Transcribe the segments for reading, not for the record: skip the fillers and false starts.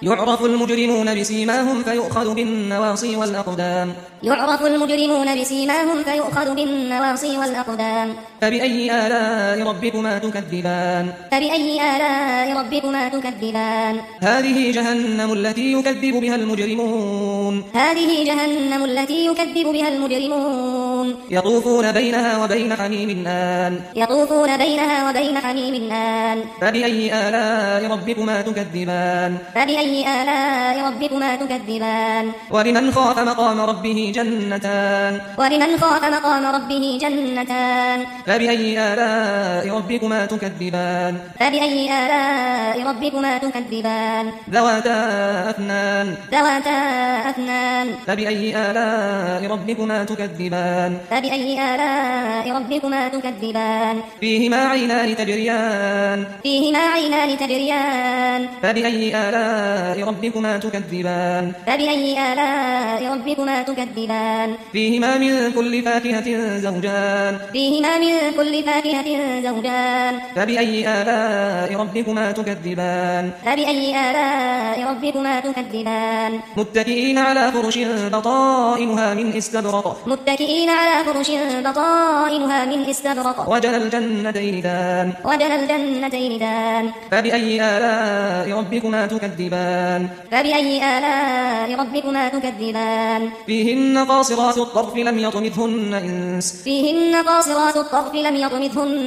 يعرف المجرمون بسيماهم فيؤخذ بالنواصي والأقدام يعرف المجرمون بسيماهم فيؤخذ بالنواصي والأقدام فبأي آلاء ربكما تكذبان فبأي آلاء ربكما تكذبان هذه جهنم التي يكذب بها المجرمون هذه جهنم التي يكذب بها المجرمون يطوفون بينها وبين حميم آن يطوفون بينها وبين حميم آن فبأي آلاء ربكما تكذبان فبأي آلاء ربكما تكذبان ولمن خاف مقام ربه جنتان ولمن خاف مقام ربه جنتان فبأي آلاء ربكما تكذبان فبأي آلاء ربكما تكذبان ذواتا أفنان ذواتا أفنان فبأي آلاء ربكما تكذبان فبأي آلاء ربكما تكذبان فيهما عينان تجريان فيهما عينان تجريان فبأي آلاء ربكما تكذبان فبأي آلاء ربكما تكذبان فيهما من كل فاكهة زوجان فيهما من كل فاكهة زوجان فبأي آلاء ربكما تكذبان فبأي آلاء ربكما تكذبان متكئين على فرش بطائنها من استبرق متكئين على فرش بطائنها من استبرق وجنى الجنتين دان وجنى الجنتين دان فبأي آلاء ربكما تكذبان فبأي آلاء ربكما تكذبان فيهن قاصرات الطرف لم يطمثهن إنس فيهن قاصرات الطرف لم يطمثهن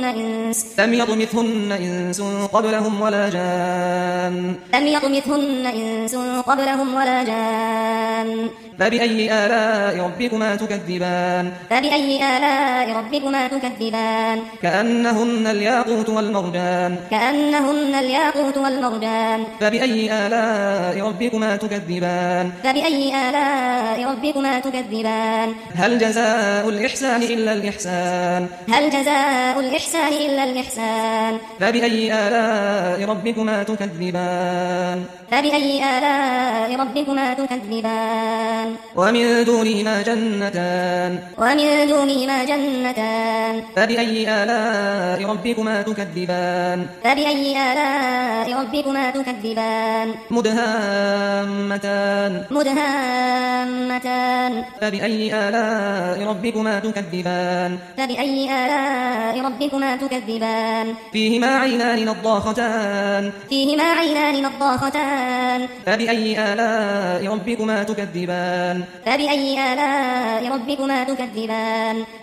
إنس قبلهم ولا جان لم يطمثهن إنس قبلهم ولا جان فبأي آلاء ربكما تكذبان فبأي آلاء ربكما تكذبان كأنهن الياقوت والمرجان كأنهن الياقوت والمرجان فبأي آلاء ربكما تكذبان فبأي آلاء ربكما تكذبان هل جزاء الإحسان إلا الإحسان هل جزاء الإحسان إلا الإحسان فبأي آلاء ربكما تكذبان فبأي آلاء ربكما تكذبان ومن دونهما جنتان ومن دونهما جنتان فبأي آلاء ربكما تكذبان فبأي آلاء ربكما تكذبان مدهامتان مدهامتان فبأي آلاء ربكما تكذبان فبأي آلاء ربكما تكذبان فيهما عينان نضاختان فيهما عينان نضاختان فبأي آلاء ربكما تكذبان فبأي آلاء ربكما تكذبان